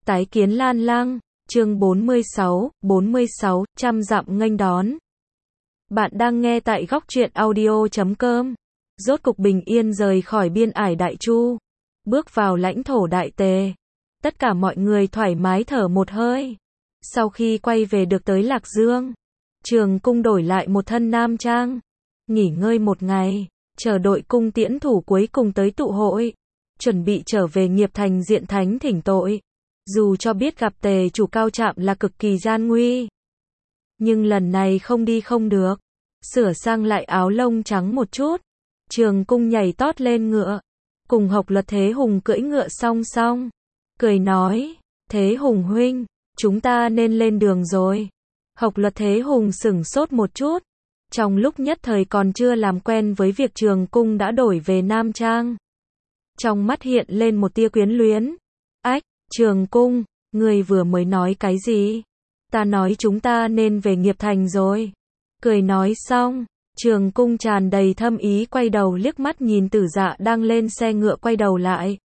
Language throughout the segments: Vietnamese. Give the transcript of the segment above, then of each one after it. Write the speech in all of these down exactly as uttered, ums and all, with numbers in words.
Tái kiến Lan Lăng, chương bốn mươi sáu, bốn mươi sáu, trăm dặm nghênh đón. Bạn đang nghe tại góc truyện audio chấm com. Rốt cục bình yên rời khỏi biên ải Đại Chu, bước vào lãnh thổ Đại Tề. Tất cả mọi người thoải mái thở một hơi. Sau khi quay về được tới Lạc Dương, Trường Cung đổi lại một thân nam trang, nghỉ ngơi một ngày, chờ đội cung tiễn thủ cuối cùng tới tụ hội, chuẩn bị trở về Nghiệp Thành diện thánh thỉnh tội. Dù cho biết gặp Tề chủ cao trạm là cực kỳ gian nguy, nhưng lần này không đi không được. Sửa sang lại áo lông trắng một chút, Trường Cung nhảy tót lên ngựa, cùng Hộc Luật Thế Hùng cưỡi ngựa song song, cười nói, Thế Hùng huynh, chúng ta nên lên đường rồi. Hộc Luật Thế Hùng sửng sốt một chút, trong lúc nhất thời còn chưa làm quen với việc Trường Cung đã đổi về nam trang. Trong mắt hiện lên một tia quyến luyến. Ách, Trường Cung, ngươi vừa mới nói cái gì? Ta nói chúng ta nên về Nghiệp Thành rồi. Cười nói xong, Trường Cung tràn đầy thâm ý quay đầu liếc mắt nhìn Tử Dạ đang lên xe ngựa quay đầu lại.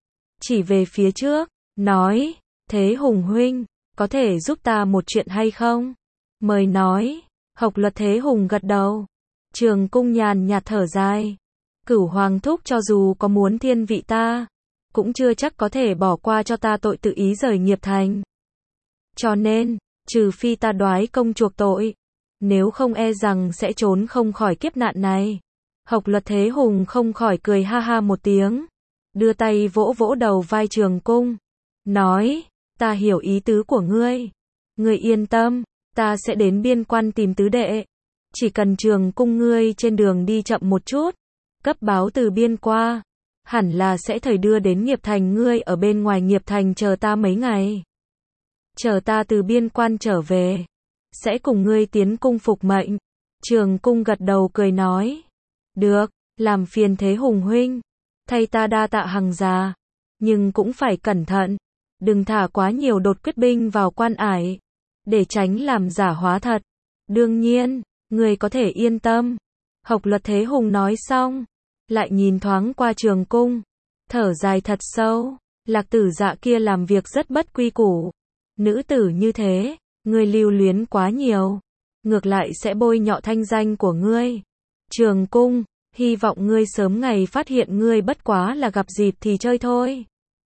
Chỉ về phía trước, nói, Thế Hùng huynh, có thể giúp ta một chuyện hay không? Mời nói. Hộc Luật Thế Hùng gật đầu. Trường Cung nhàn nhạt thở dài. Cửu Hoàng thúc cho dù có muốn thiên vị ta, cũng chưa chắc có thể bỏ qua cho ta tội tự ý rời Nghiệp Thành. Cho nên, trừ phi ta đoái công chuộc tội, nếu không e rằng sẽ trốn không khỏi kiếp nạn này. Hộc Luật Thế Hùng không khỏi cười ha ha một tiếng, đưa tay vỗ vỗ đầu vai Trường Cung, nói, ta hiểu ý tứ của ngươi. Ngươi yên tâm, ta sẽ đến biên quan tìm tứ đệ. Chỉ cần Trường Cung ngươi trên đường đi chậm một chút, cấp báo từ biên qua, hẳn là sẽ thời đưa đến Nghiệp Thành. Ngươi ở bên ngoài Nghiệp Thành chờ ta mấy ngày. Chờ ta từ biên quan trở về, sẽ cùng ngươi tiến cung phục mệnh. Trường Cung gật đầu cười nói, được, làm phiền Thế Hùng huynh, thay ta đa tạ hằng già, nhưng cũng phải cẩn thận, đừng thả quá nhiều đột quyết binh vào quan ải, để tránh làm giả hóa thật. Đương nhiên, ngươi có thể yên tâm. Hộc Luật Thế Hùng nói xong, lại nhìn thoáng qua Trường Cung, thở dài thật sâu. Lạc Tử Dạ kia làm việc rất bất quy củ. Nữ tử như thế, ngươi lưu luyến quá nhiều, ngược lại sẽ bôi nhọ thanh danh của ngươi. Trường Cung, hy vọng ngươi sớm ngày phát hiện ngươi bất quá là gặp dịp thì chơi thôi.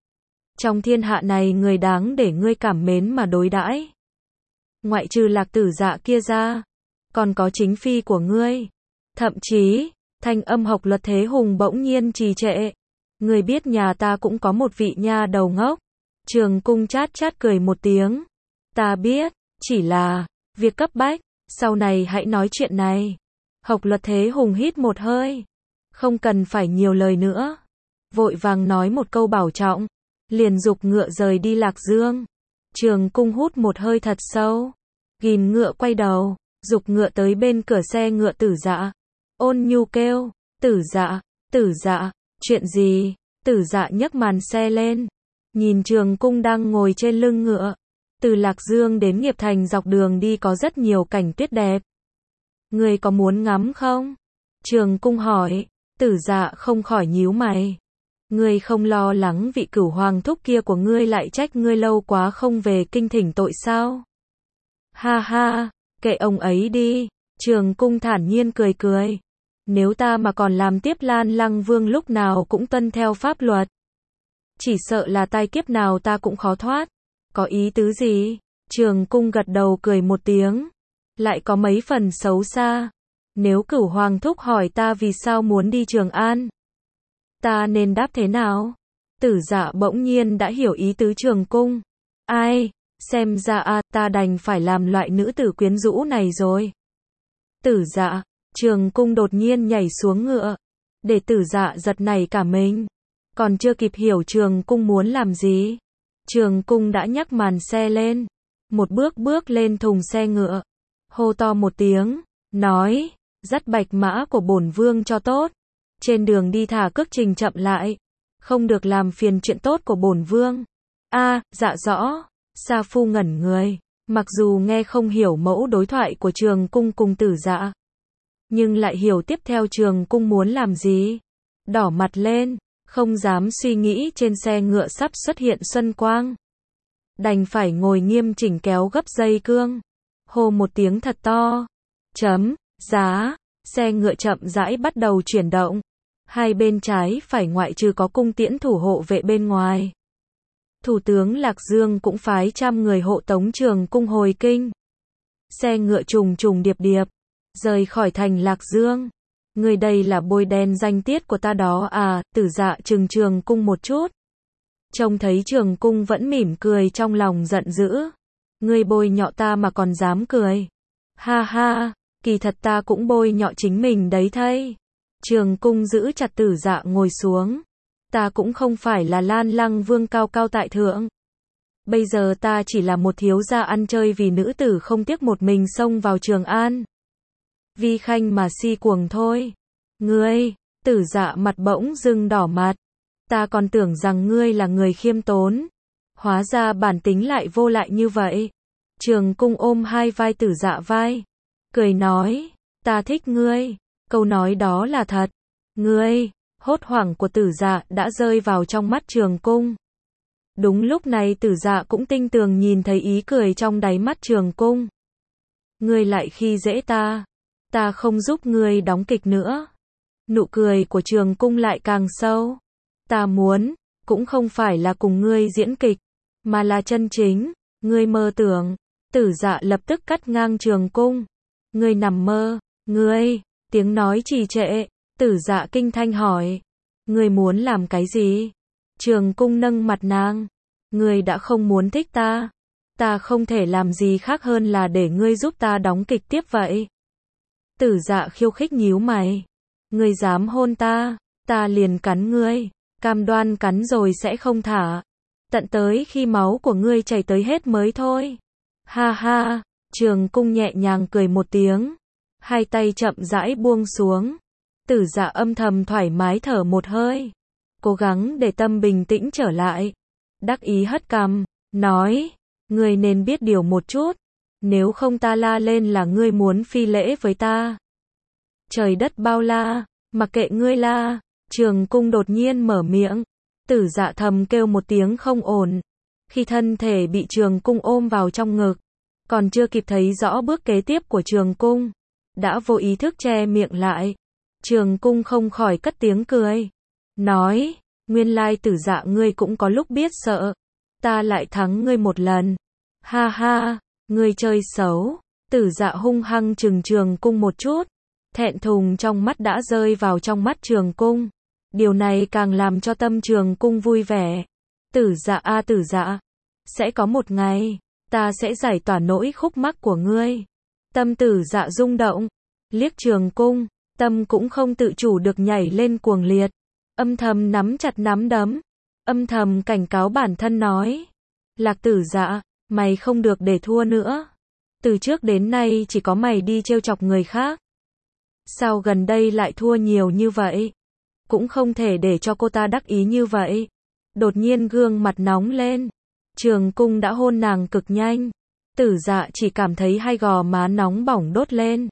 Trong thiên hạ này người đáng để ngươi cảm mến mà đối đãi, ngoại trừ Lạc Tử Dạ kia ra, còn có chính phi của ngươi. Thậm chí, thanh âm Hộc Luật Thế Hùng bỗng nhiên trì trệ. Ngươi biết nhà ta cũng có một vị nha đầu ngốc. Trường Cung chát chát cười một tiếng. Ta biết, chỉ là, việc cấp bách, sau này hãy nói chuyện này. Hộc Luật Thế Hùng hít một hơi. Không cần phải nhiều lời nữa. Vội vàng nói một câu bảo trọng, liền giục ngựa rời đi Lạc Dương. Trường Cung hút một hơi thật sâu, ghim ngựa quay đầu, giục ngựa tới bên cửa xe ngựa Tử Dạ. Ôn nhu kêu, Tử Dạ, Tử Dạ, chuyện gì? Tử Dạ nhấc màn xe lên, nhìn Trường Cung đang ngồi trên lưng ngựa. Từ Lạc Dương đến Nghiệp Thành dọc đường đi có rất nhiều cảnh tuyết đẹp. Ngươi có muốn ngắm không? Trường Cung hỏi. Tử Dạ không khỏi nhíu mày. Ngươi không lo lắng vị Cửu Hoàng thúc kia của ngươi lại trách ngươi lâu quá không về kinh thỉnh tội sao? Ha ha, kệ ông ấy đi. Trường Cung thản nhiên cười cười. Nếu ta mà còn làm tiếp Lan Lăng Vương lúc nào cũng tuân theo pháp luật, chỉ sợ là tai kiếp nào ta cũng khó thoát. Có ý tứ gì? Trường Cung gật đầu cười một tiếng, lại có mấy phần xấu xa. Nếu Cửu Hoàng thúc hỏi ta vì sao muốn đi Trường An, ta nên đáp thế nào? Tử Dạ bỗng nhiên đã hiểu ý tứ Trường Cung. Ai, xem ra a, ta đành phải làm loại nữ tử quyến rũ này rồi. Tử Dạ, Trường Cung đột nhiên nhảy xuống ngựa, để Tử Dạ giật nảy cả mình. Còn chưa kịp hiểu Trường Cung muốn làm gì, Trường Cung đã nhấc màn xe lên, một bước bước lên thùng xe ngựa, hô to một tiếng, nói, dắt bạch mã của bổn vương cho tốt. Trên đường đi thả cước trình chậm lại, không được làm phiền chuyện tốt của bổn vương. A, dạ rõ. Sa Phu ngẩn người, mặc dù nghe không hiểu mẫu đối thoại của Trường Cung cùng Tử Dạ, nhưng lại hiểu tiếp theo Trường Cung muốn làm gì. Đỏ mặt lên, không dám suy nghĩ trên xe ngựa sắp xuất hiện Xuân Quang. đành phải ngồi nghiêm chỉnh kéo gấp dây cương. Hô một tiếng thật to. Chấm, giá, xe ngựa chậm rãi bắt đầu chuyển động. Hai bên trái phải ngoại trừ có cung tiễn thủ hộ vệ bên ngoài. Thủ tướng Lạc Dương cũng phái trăm người hộ tống Trường Cung hồi kinh. Xe ngựa trùng trùng điệp điệp, rời khỏi thành Lạc Dương. Người đây là bôi đen danh tiết của ta đó à, Tử Dạ trừng Trường Cung một chút. Trông thấy Trường Cung vẫn mỉm cười trong lòng giận dữ. Ngươi bôi nhọ ta mà còn dám cười. Ha ha, kỳ thật ta cũng bôi nhọ chính mình đấy thay. Trường Cung giữ chặt Tử Dạ ngồi xuống. Ta cũng không phải là Lan Lăng Vương cao cao tại thượng. Bây giờ ta chỉ là một thiếu gia ăn chơi vì nữ tử không tiếc một mình xông vào Trường An. Vi khanh mà si cuồng thôi. Ngươi, Tử Dạ mặt bỗng dưng đỏ mặt. Ta còn tưởng rằng ngươi là người khiêm tốn. Hóa ra bản tính lại vô lại như vậy. Trường Cung ôm hai vai Tử Dạ vai. Cười nói, ta thích ngươi. Câu nói đó là thật. Ngươi, hốt hoảng của Tử Dạ đã rơi vào trong mắt Trường Cung. Đúng lúc này Tử Dạ cũng tinh tường nhìn thấy ý cười trong đáy mắt Trường Cung. Ngươi lại khi dễ ta. Ta không giúp ngươi đóng kịch nữa. Nụ cười của Trường Cung lại càng sâu. Ta muốn, cũng không phải là cùng ngươi diễn kịch, mà là chân chính. Ngươi mơ tưởng. Tử Dạ lập tức cắt ngang Trường Cung. Ngươi nằm mơ. Ngươi, tiếng nói trì trệ. Tử Dạ kinh thanh hỏi. Ngươi muốn làm cái gì? Trường Cung nâng mặt nàng. Ngươi đã không muốn thích ta. Ta không thể làm gì khác hơn là để ngươi giúp ta đóng kịch tiếp vậy. Tử Dạ khiêu khích nhíu mày. Ngươi dám hôn ta, ta liền cắn ngươi. Cam đoan cắn rồi sẽ không thả. Tận tới khi máu của ngươi chảy tới hết mới thôi. Ha ha, Trường Cung nhẹ nhàng cười một tiếng. Hai tay chậm rãi buông xuống. Tử Dạ âm thầm thoải mái thở một hơi. Cố gắng để tâm bình tĩnh trở lại. Đắc ý hất cằm, nói. Ngươi nên biết điều một chút. Nếu không ta la lên là ngươi muốn phi lễ với ta. Trời đất bao la, mặc kệ ngươi la. Trường Cung đột nhiên mở miệng. Tử Dạ thầm kêu một tiếng không ổn. Khi thân thể bị Trường Cung ôm vào trong ngực. Còn chưa kịp thấy rõ bước kế tiếp của Trường Cung. Đã vô ý thức che miệng lại. Trường Cung không khỏi cất tiếng cười. Nói, nguyên lai Tử Dạ ngươi cũng có lúc biết sợ. Ta lại thắng ngươi một lần. Ha ha, ngươi chơi xấu. Tử Dạ hung hăng trừng Trường Cung một chút. Thẹn thùng trong mắt đã rơi vào trong mắt Trường Cung. Điều này càng làm cho tâm Trường Cung vui vẻ. Tử Dạ a à, Tử Dạ. Sẽ có một ngày, ta sẽ giải tỏa nỗi khúc mắc của ngươi. Tâm Tử Dạ rung động. Liếc Trường Cung, tâm cũng không tự chủ được nhảy lên cuồng liệt. Âm thầm nắm chặt nắm đấm. Âm thầm cảnh cáo bản thân nói. Lạc Tử Dạ, mày không được để thua nữa. Từ trước đến nay chỉ có mày đi trêu chọc người khác. Sao gần đây lại thua nhiều như vậy? Cũng không thể để cho cô ta đắc ý như vậy. Đột nhiên gương mặt nóng lên. Trường Cung đã hôn nàng cực nhanh. Tử Dạ chỉ cảm thấy hai gò má nóng bỏng đốt lên.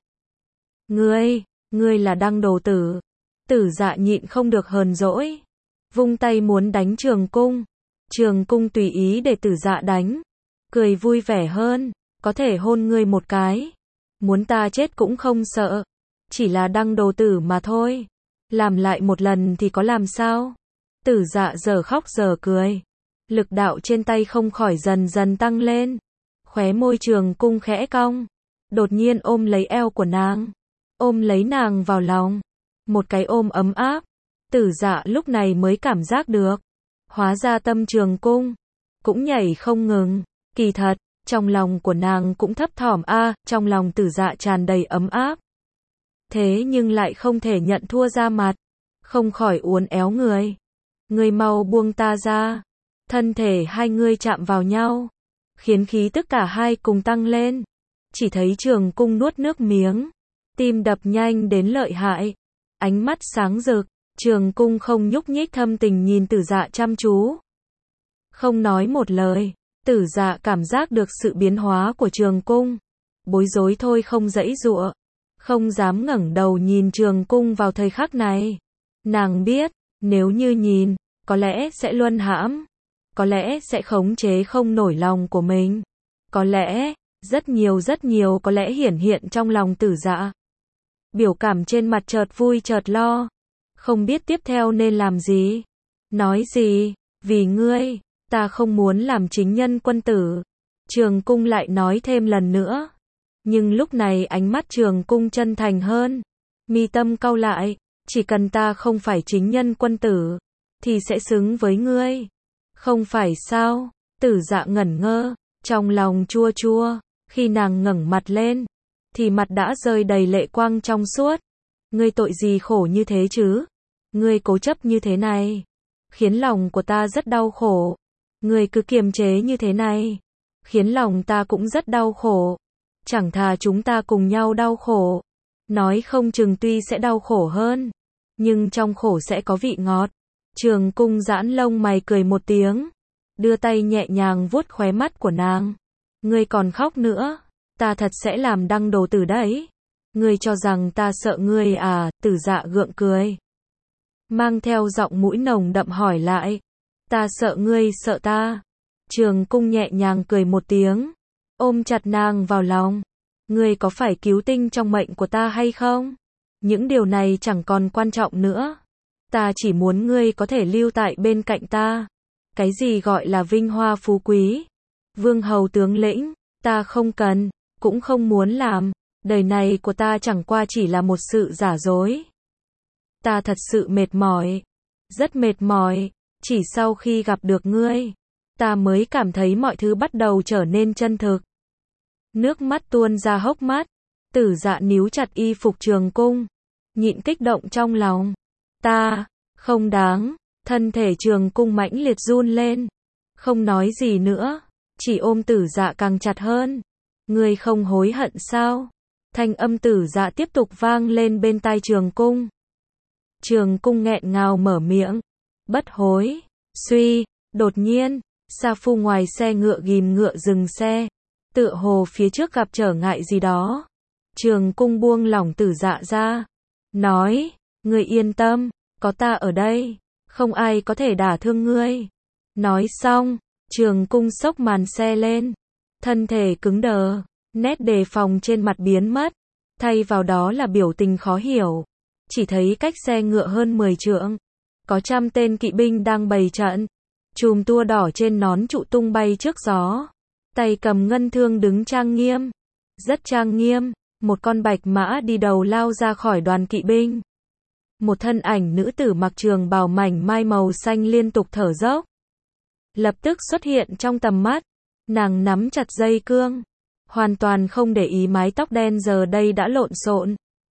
Ngươi, ngươi là đăng đồ tử. Tử Dạ nhịn không được hờn dỗi. Vung tay muốn đánh Trường Cung. Trường Cung tùy ý để Tử Dạ đánh. Cười vui vẻ hơn. Có thể hôn ngươi một cái. Muốn ta chết cũng không sợ. Chỉ là đăng đồ tử mà thôi. Làm lại một lần thì có làm sao? Tử Dạ giờ khóc giờ cười. Lực đạo trên tay không khỏi dần dần tăng lên. Khóe môi Trường Cung khẽ cong. Đột nhiên ôm lấy eo của nàng. Ôm lấy nàng vào lòng. Một cái ôm ấm áp. Tử Dạ lúc này mới cảm giác được. Hóa ra tâm Trường Cung cũng nhảy không ngừng. Kỳ thật, trong lòng của nàng cũng thấp thỏm a, à, trong lòng Tử Dạ tràn đầy ấm áp. Thế nhưng lại không thể nhận thua ra mặt. Không khỏi uốn éo người. Ngươi mau buông ta ra. Thân thể hai người chạm vào nhau. Khiến khí tức cả hai cùng tăng lên. Chỉ thấy Trường Cung nuốt nước miếng. Tim đập nhanh đến lợi hại. Ánh mắt sáng rực. Trường Cung không nhúc nhích thâm tình nhìn Tử Dạ chăm chú. Không nói một lời. Tử Dạ cảm giác được sự biến hóa của Trường Cung. Bối rối thôi không giãy giụa. Không dám ngẩng đầu nhìn Trường Cung vào thời khắc này. Nàng biết, nếu như nhìn, có lẽ sẽ luân hãm. có lẽ sẽ khống chế không nổi lòng của mình. Có lẽ, rất nhiều rất nhiều có lẽ hiển hiện trong lòng Tử Dạ. Biểu cảm trên mặt chợt vui chợt lo, không biết tiếp theo nên làm gì. Nói gì, vì ngươi, ta không muốn làm chính nhân quân tử. Trường Cung lại nói thêm lần nữa. Nhưng lúc này ánh mắt Trường Cung chân thành hơn. Mi tâm cau lại, chỉ cần ta không phải chính nhân quân tử, thì sẽ xứng với ngươi. Không phải sao? Tử Dạ ngẩn ngơ, trong lòng chua chua, khi nàng ngẩng mặt lên, thì mặt đã rơi đầy lệ quang trong suốt. Ngươi tội gì khổ như thế chứ? Ngươi cố chấp như thế này, khiến lòng của ta rất đau khổ. Ngươi cứ kiềm chế như thế này, khiến lòng ta cũng rất đau khổ. Chẳng thà chúng ta cùng nhau đau khổ. Nói không chừng tuy sẽ đau khổ hơn, nhưng trong khổ sẽ có vị ngọt. Trường Cung giãn lông mày cười một tiếng, đưa tay nhẹ nhàng vuốt khóe mắt của nàng. Ngươi còn khóc nữa, ta thật sẽ làm đăng đồ tử đấy. Ngươi cho rằng ta sợ ngươi à? Tử Dạ gượng cười, mang theo giọng mũi nồng đậm hỏi lại. Ta sợ ngươi sợ ta? Trường Cung nhẹ nhàng cười một tiếng, ôm chặt nàng vào lòng. Ngươi có phải cứu tinh trong mệnh của ta hay không? Những điều này chẳng còn quan trọng nữa. Ta chỉ muốn ngươi có thể lưu tại bên cạnh ta. Cái gì gọi là vinh hoa phú quý, vương hầu tướng lĩnh, ta không cần, cũng không muốn làm. Đời này của ta chẳng qua chỉ là một sự giả dối. Ta thật sự mệt mỏi, rất mệt mỏi. Chỉ sau khi gặp được ngươi, ta mới cảm thấy mọi thứ bắt đầu trở nên chân thực. Nước mắt tuôn ra hốc mắt. Tử Dạ níu chặt y phục Trường Cung, nhịn kích động trong lòng. Ta, không đáng. Thân thể Trường Cung mãnh liệt run lên, không nói gì nữa, chỉ ôm Tử Dạ càng chặt hơn. Ngươi không hối hận sao? Thanh âm Tử Dạ tiếp tục vang lên bên tai Trường Cung. Trường Cung nghẹn ngào mở miệng. Bất hối. Suy, đột nhiên, Sa Phu ngoài xe ngựa ghim ngựa dừng xe. Tựa hồ phía trước gặp trở ngại gì đó. Trường Cung buông lỏng Tử Dạ ra, nói, ngươi yên tâm, có ta ở đây, không ai có thể đả thương ngươi. Nói xong, Trường Cung xốc màn xe lên, thân thể cứng đờ, nét đề phòng trên mặt biến mất, thay vào đó là biểu tình khó hiểu. Chỉ thấy cách xe ngựa hơn mười trượng, có trăm tên kỵ binh đang bày trận, chùm tua đỏ trên nón trụ tung bay trước gió, tay cầm ngân thương đứng trang nghiêm, rất trang nghiêm. Một con bạch mã đi đầu lao ra khỏi đoàn kỵ binh. Một thân ảnh nữ tử mặc trường bào mảnh mai màu xanh liên tục thở dốc, lập tức xuất hiện trong tầm mắt. Nàng nắm chặt dây cương, hoàn toàn không để ý mái tóc đen giờ đây đã lộn xộn.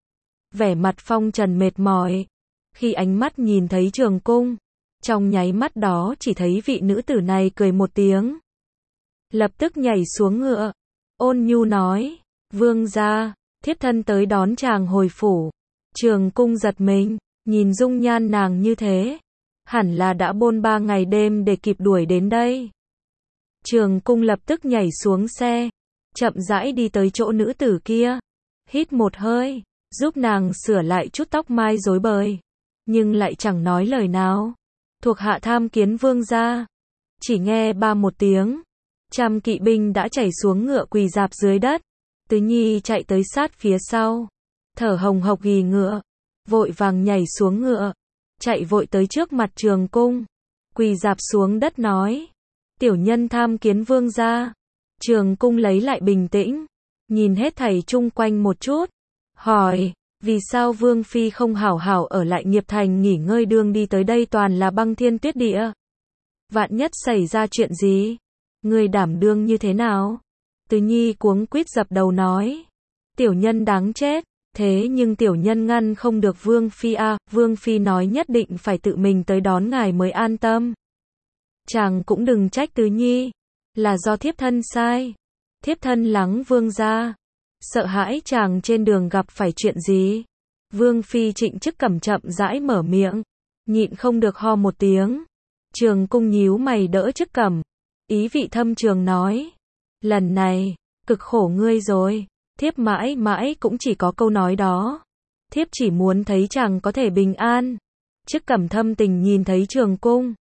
Vẻ mặt phong trần mệt mỏi. Khi ánh mắt nhìn thấy Trường Cung, trong nháy mắt đó chỉ thấy vị nữ tử này cười một tiếng, lập tức nhảy xuống ngựa, ôn nhu nói, vương gia, thiếp thân tới đón chàng hồi phủ. Trường Cung giật mình, nhìn dung nhan nàng như thế, hẳn là đã bôn ba ngày đêm để kịp đuổi đến đây. Trường Cung lập tức nhảy xuống xe, chậm rãi đi tới chỗ nữ tử kia, hít một hơi, giúp nàng sửa lại chút tóc mai rối bời, nhưng lại chẳng nói lời nào. Thuộc hạ tham kiến vương gia. Chỉ nghe ba một tiếng, trăm kỵ binh đã chảy xuống ngựa quỳ rạp dưới đất. Tứ Nhi chạy tới sát phía sau, thở hồng hộc ghì ngựa, vội vàng nhảy xuống ngựa, chạy vội tới trước mặt Trường Cung, quỳ rạp xuống đất nói, tiểu nhân tham kiến vương gia. Trường Cung lấy lại bình tĩnh, nhìn hết thảy chung quanh một chút, hỏi, vì sao vương phi không hảo hảo ở lại Nghiệp Thành nghỉ ngơi, đường đi tới đây toàn là băng thiên tuyết địa. Vạn nhất xảy ra chuyện gì, ngươi đảm đương như thế nào? Tứ Nhi cuống quýt dập đầu nói, tiểu nhân đáng chết, thế nhưng tiểu nhân ngăn không được vương phi a, à, vương phi nói nhất định phải tự mình tới đón ngài mới an tâm. Chàng cũng đừng trách Tứ Nhi, là do thiếp thân sai. Thiếp thân lắng vương gia, sợ hãi chàng trên đường gặp phải chuyện gì. Vương phi Trịnh Chức Cẩm chậm rãi mở miệng, nhịn không được ho một tiếng. Trường Cung nhíu mày đỡ Chức Cẩm, ý vị thâm trường nói, lần này, cực khổ ngươi rồi, thiếp mãi mãi cũng chỉ có câu nói đó. Thiếp chỉ muốn thấy chàng có thể bình an. Chức Cẩm thâm tình nhìn thấy Trường Cung,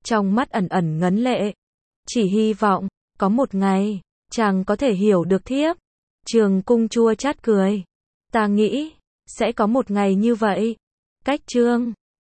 trong mắt ẩn ẩn ngấn lệ. Chỉ hy vọng, có một ngày, chàng có thể hiểu được thiếp. Trường Cung chua chát cười. Ta nghĩ, sẽ có một ngày như vậy. Cách chương